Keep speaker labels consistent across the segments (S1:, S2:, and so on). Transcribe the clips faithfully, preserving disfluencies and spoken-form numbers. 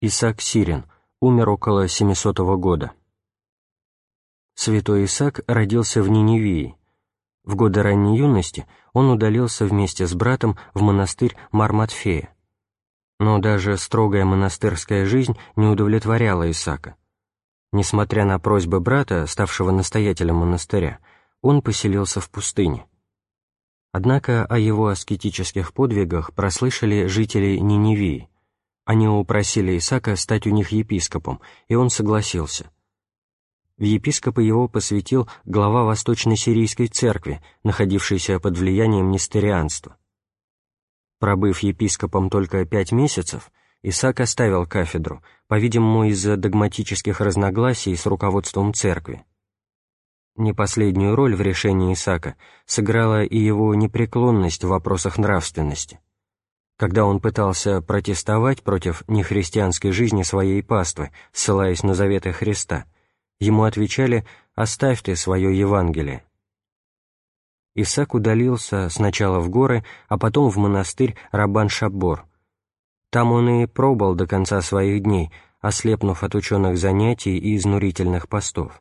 S1: Исаак Сирин, умер около семисотого года. Святой Исаак родился в Ниневии. В годы ранней юности он удалился вместе с братом в монастырь Мар-Матфея. Но даже строгая монастырская жизнь не удовлетворяла Исаака. Несмотря на просьбы брата, ставшего настоятелем монастыря, он поселился в пустыне. Однако о его аскетических подвигах прослышали жители Ниневии. Они упросили Исаака стать у них епископом, и он согласился. В епископа его посвятил глава Восточно-Сирийской церкви, находившейся под влиянием несторианства. Пробыв епископом только пять месяцев, Исаак оставил кафедру, по-видимому, из-за догматических разногласий с руководством церкви. Не последнюю роль в решении Исаака сыграла и его непреклонность в вопросах нравственности. Когда он пытался протестовать против нехристианской жизни своей паствы, ссылаясь на заветы Христа, ему отвечали: «Оставь ты свое Евангелие». Исаак удалился сначала в горы, а потом в монастырь Раббан-Шаббор. Там он и пробыл до конца своих дней, ослепнув от ученых занятий и изнурительных постов.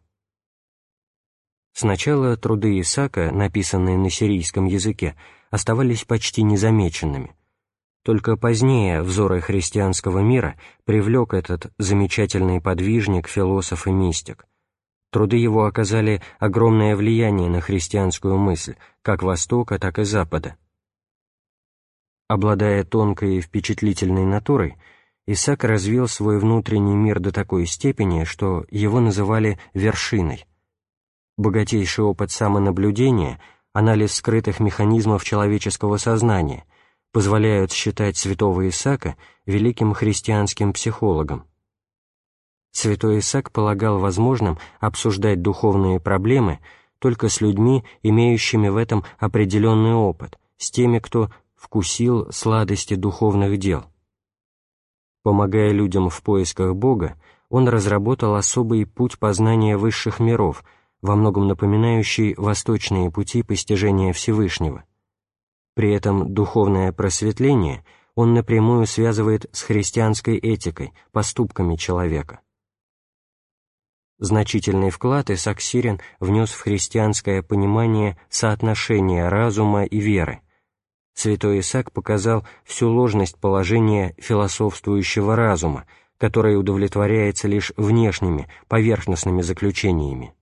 S1: Сначала труды Исаака, написанные на сирийском языке, оставались почти незамеченными. Только позднее взоры христианского мира привлек этот замечательный подвижник, философ и мистик. Труды его оказали огромное влияние на христианскую мысль, как Востока, так и Запада. Обладая тонкой и впечатлительной натурой, Исаак развил свой внутренний мир до такой степени, что его называли «вершиной». Богатейший опыт самонаблюдения, анализ скрытых механизмов человеческого сознания позволяют считать святого Исаака великим христианским психологом. Святой Исаак полагал возможным обсуждать духовные проблемы только с людьми, имеющими в этом определенный опыт, с теми, кто вкусил сладости духовных дел. Помогая людям в поисках Бога, он разработал особый путь познания высших миров, во многом напоминающий восточные пути постижения Всевышнего. При этом духовное просветление он напрямую связывает с христианской этикой, поступками человека. Значительный вклад Исаак Сирин внес в христианское понимание соотношения разума и веры. Святой Исаак показал всю ложность положения философствующего разума, который удовлетворяется лишь внешними, поверхностными заключениями.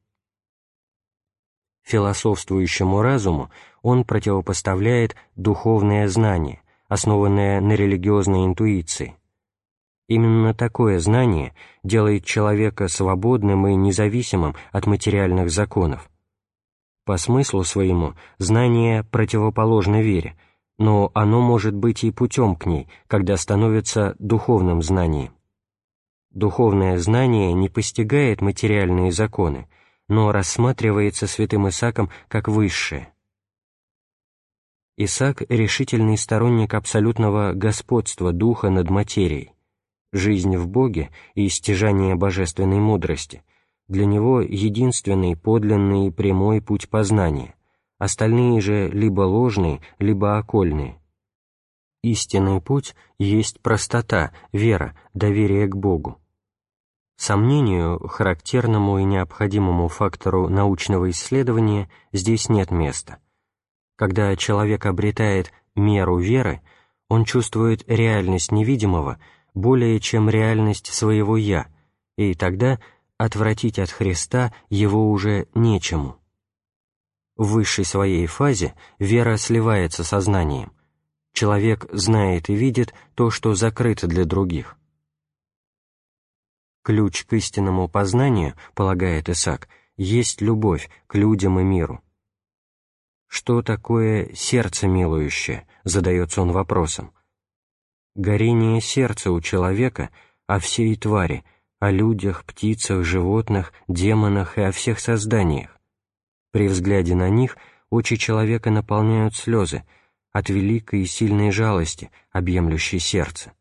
S1: Философствующему разуму он противопоставляет духовное знание, основанное на религиозной интуиции. Именно такое знание делает человека свободным и независимым от материальных законов. По смыслу своему знание противоположно вере, но оно может быть и путем к ней, когда становится духовным знанием. Духовное знание не постигает материальные законы, но рассматривается святым Исааком как высшее. Исаак — решительный сторонник абсолютного господства духа над материей. Жизнь в Боге и стяжание божественной мудрости для него единственный подлинный и прямой путь познания, остальные же либо ложные, либо окольные. Истинный путь есть простота, вера, доверие к Богу. Сомнению, характерному и необходимому фактору научного исследования, здесь нет места. Когда человек обретает меру веры, он чувствует реальность невидимого более чем реальность своего «я», и тогда отвратить от Христа его уже нечему. В высшей своей фазе вера сливается со знанием. Человек знает и видит то, что закрыто для других. Ключ к истинному познанию, полагает Исаак, есть любовь к людям и миру. Что такое сердце милующее, задается он вопросом. Горение сердца у человека о всей твари, о людях, птицах, животных, демонах и о всех созданиях. При взгляде на них очи человека наполняют слезы от великой и сильной жалости, объемлющей сердце.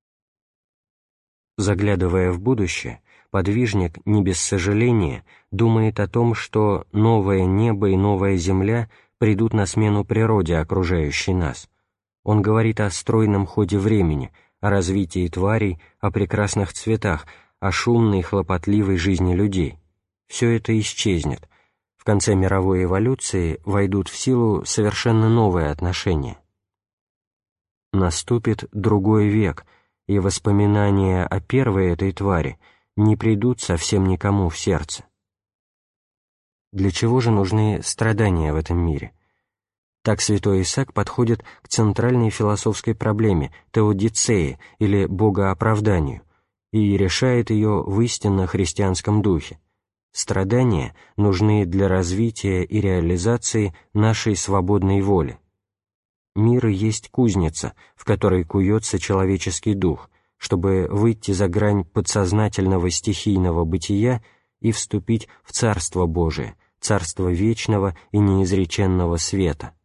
S1: Заглядывая в будущее, подвижник не без сожаления думает о том, что новое небо и новая земля придут на смену природе, окружающей нас. Он говорит о стройном ходе времени, о развитии тварей, о прекрасных цветах, о шумной и хлопотливой жизни людей. Все это исчезнет. В конце мировой эволюции войдут в силу совершенно новые отношения. Наступит другой век, и воспоминания о первой этой твари не придут совсем никому в сердце. Для чего же нужны страдания в этом мире? Так святой Исаак подходит к центральной философской проблеме теодицеи или богооправданию и решает ее в истинно христианском духе. Страдания нужны для развития и реализации нашей свободной воли. Мир есть кузница, в которой куется человеческий дух, чтобы выйти за грань подсознательного стихийного бытия и вступить в Царство Божие, Царство вечного и неизреченного света.